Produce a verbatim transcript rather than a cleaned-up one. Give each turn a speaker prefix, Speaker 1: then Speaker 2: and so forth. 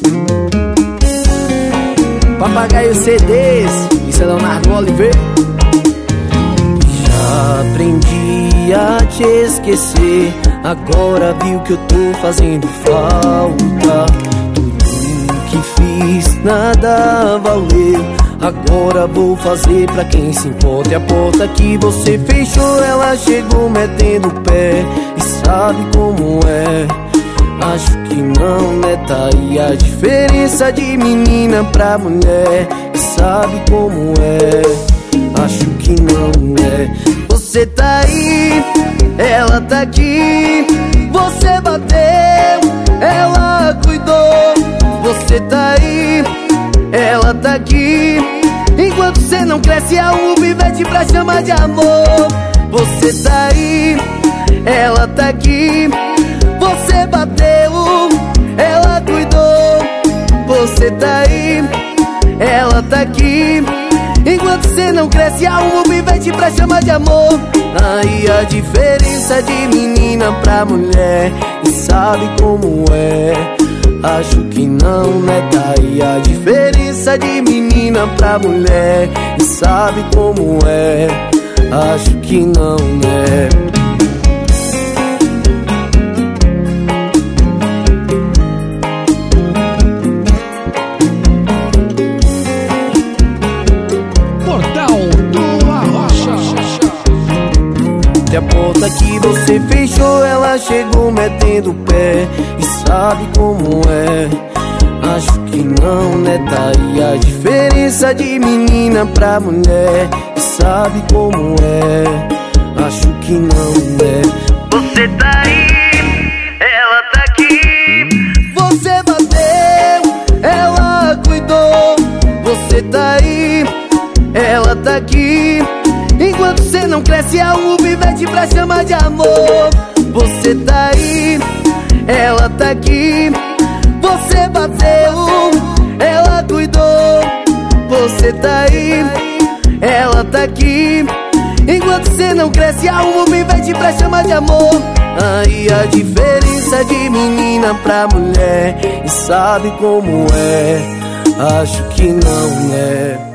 Speaker 1: Papagaio C Ds, isso é Leonardo Oliveira. Já aprendi a te esquecer, agora viu que eu tô fazendo falta. Tudo que fiz nada valeu, agora vou fazer pra quem se importa. E a porta que você fechou, ela chegou metendo o pé. E sabe como é? Acho que não, né? Tá aí a diferença de menina pra mulher. E sabe como é? Acho que não é. Você tá aí, ela tá aqui. Você bateu, ela cuidou. Você tá aí, ela tá aqui. Enquanto cê não cresce, há um pivete pra chamar de amor. Você tá aí, ela tá aqui. Você bateu, ela cuidou. Você tá aí, ela tá aqui. Enquanto cê não cresce, há um pivete pra chamar de amor. Aí a diferença de menina pra mulher. E sabe como é? Acho que não, né? Tá aí a diferença de menina pra mulher. E sabe como é? Acho que não, né? E a porta que você fechou, ela chegou metendo o pé. E sabe como é? Acho que não, né? Tá aí a diferença de menina pra mulher. E sabe como é? Acho que não é. Você tá aí, ela tá aqui. Você bateu, ela cuidou. Você tá aí, ela tá aqui. Enquanto cê não cresce, há um pivete pra chamar de amor. Você tá aí, ela tá aqui. Você bateu, ela cuidou. Você tá aí, ela tá aqui. Enquanto cê não cresce, há um pivete pra chamar de amor. Aí a diferença de menina pra mulher. E sabe como é? Acho que não é.